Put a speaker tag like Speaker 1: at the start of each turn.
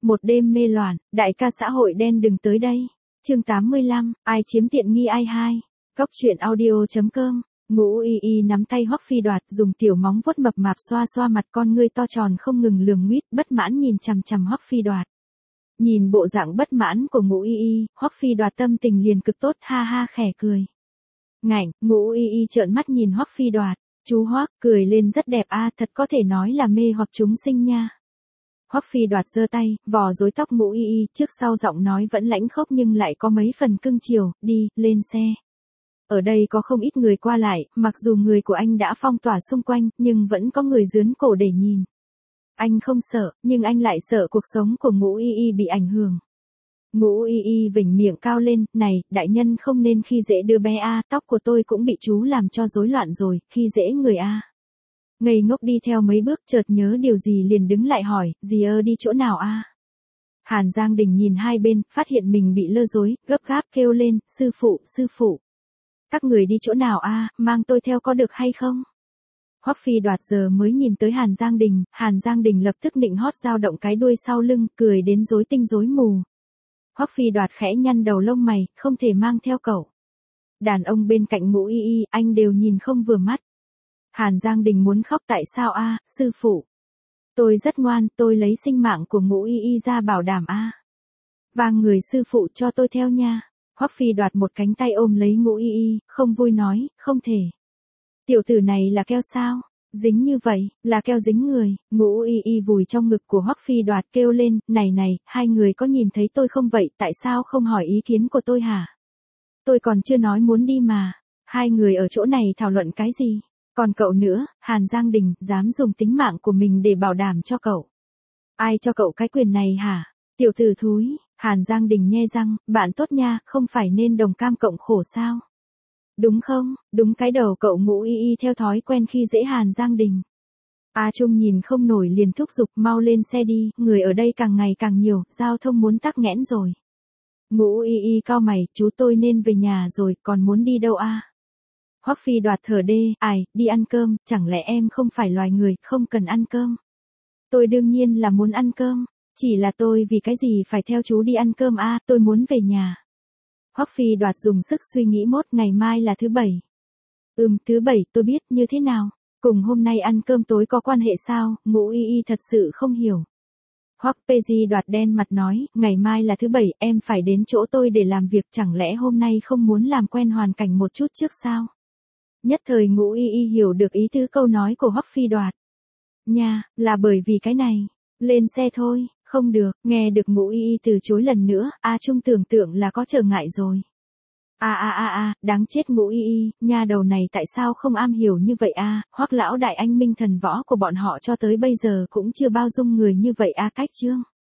Speaker 1: một đêm mê loạn, đại ca xã hội đen đừng tới đây. Chương 85, ai chiếm tiện nghi ai hai. Góc truyện audio.com. Ngũ Y Y nắm tay Hoắc Phi Đoạt, dùng tiểu móng vuốt mập mạp xoa xoa mặt, con ngươi to tròn không ngừng lườm nguýt, bất mãn nhìn chằm chằm Hoắc Phi Đoạt. Nhìn bộ dạng bất mãn của Ngũ Y Y, Hoắc Phi Đoạt tâm tình liền cực tốt, ha ha khẽ cười. Ngảnh, Ngũ Y Y trợn mắt nhìn Hoắc Phi Đoạt, chú Hoắc, cười lên rất đẹp a, thật có thể nói là mê hoặc chúng sinh nha. Hoắc Phi Đoạt giơ tay, vò rối tóc Ngũ Y Y, trước sau giọng nói vẫn lãnh khốc nhưng lại có mấy phần cưng chiều, đi, lên xe. Ở đây có không ít người qua lại, mặc dù người của anh đã phong tỏa xung quanh, nhưng vẫn có người giướn cổ để nhìn. Anh không sợ, nhưng anh lại sợ cuộc sống của Ngũ Y Y bị ảnh hưởng. Ngũ Y Y vểnh miệng cao lên, này, đại nhân không nên khi dễ đứa bé a, tóc của tôi cũng bị chú làm cho rối loạn rồi, khi dễ người a. Ngây ngốc đi theo mấy bước, chợt nhớ điều gì liền đứng lại hỏi, dì ơ đi chỗ nào a? Hàn Giang Đình nhìn hai bên, phát hiện mình bị lơ dối, gấp gáp kêu lên, sư phụ. Các người đi chỗ nào a, mang tôi theo có được hay không? Hoắc Phi Đoạt giờ mới nhìn tới Hàn Giang Đình lập tức nịnh hót dao động cái đuôi sau lưng, cười đến rối tinh rối mù. Hoắc Phi Đoạt khẽ nhăn đầu lông mày, không thể mang theo cậu. Đàn ông bên cạnh Ngũ Y Y, anh đều nhìn không vừa mắt. Hàn Giang Đình muốn khóc, tại sao a, sư phụ? Tôi rất ngoan, tôi lấy sinh mạng của Ngũ Y Y ra bảo đảm a. Vâng người sư phụ cho tôi theo nha. Hoắc Phi Đoạt một cánh tay ôm lấy Ngũ Y Y, không vui nói, không thể. Tiểu tử này là keo sao? Dính như vậy, là keo dính người. Ngũ Y Y vùi trong ngực của Hoắc Phi Đoạt kêu lên, này, hai người có nhìn thấy tôi không vậy, tại sao không hỏi ý kiến của tôi hả? Tôi còn chưa nói muốn đi mà. Hai người ở chỗ này thảo luận cái gì? Còn cậu nữa, Hàn Giang Đình, dám dùng tính mạng của mình để bảo đảm cho cậu. Ai cho cậu cái quyền này hả? Tiểu tử thúi, Hàn Giang Đình nhe răng, bạn tốt nha, không phải nên đồng cam cộng khổ sao? Đúng không, đúng cái đầu cậu. Ngũ Y Y theo thói quen khi dễ Hàn Giang Đình. A Trung nhìn không nổi liền thúc giục, mau lên xe đi, người ở đây càng ngày càng nhiều, giao thông muốn tắc nghẽn rồi. Ngũ Y Y cau mày, chú tôi nên về nhà rồi, còn muốn đi đâu a? Hoắc Phi Đoạt thở đê, đi ăn cơm, chẳng lẽ em không phải loài người, không cần ăn cơm? Tôi đương nhiên là muốn ăn cơm, chỉ là tôi vì cái gì phải theo chú đi ăn cơm a, tôi muốn về nhà. Hoắc Phi Đoạt dùng sức suy nghĩ mốt, ngày mai là thứ Bảy. Thứ Bảy tôi biết, như thế nào? Cùng hôm nay ăn cơm tối có quan hệ sao? Ngũ Y Y thật sự không hiểu. Hoắc Phi Đoạt đen mặt nói, ngày mai là thứ Bảy, em phải đến chỗ tôi để làm việc, chẳng lẽ hôm nay không muốn làm quen hoàn cảnh một chút trước sao? Nhất thời Ngũ Y Y hiểu được ý tứ câu nói của Hoắc Phi Đoạt. Nha, là bởi vì cái này. Lên xe thôi, không được, nghe được Ngũ Y Y từ chối lần nữa, A Trung tưởng tượng là có trở ngại rồi. Đáng chết Ngũ Y Y, nha đầu này tại sao không am hiểu như vậy a? Hoắc lão đại anh minh thần võ của bọn họ cho tới bây giờ cũng chưa bao dung người như vậy a. Cách chương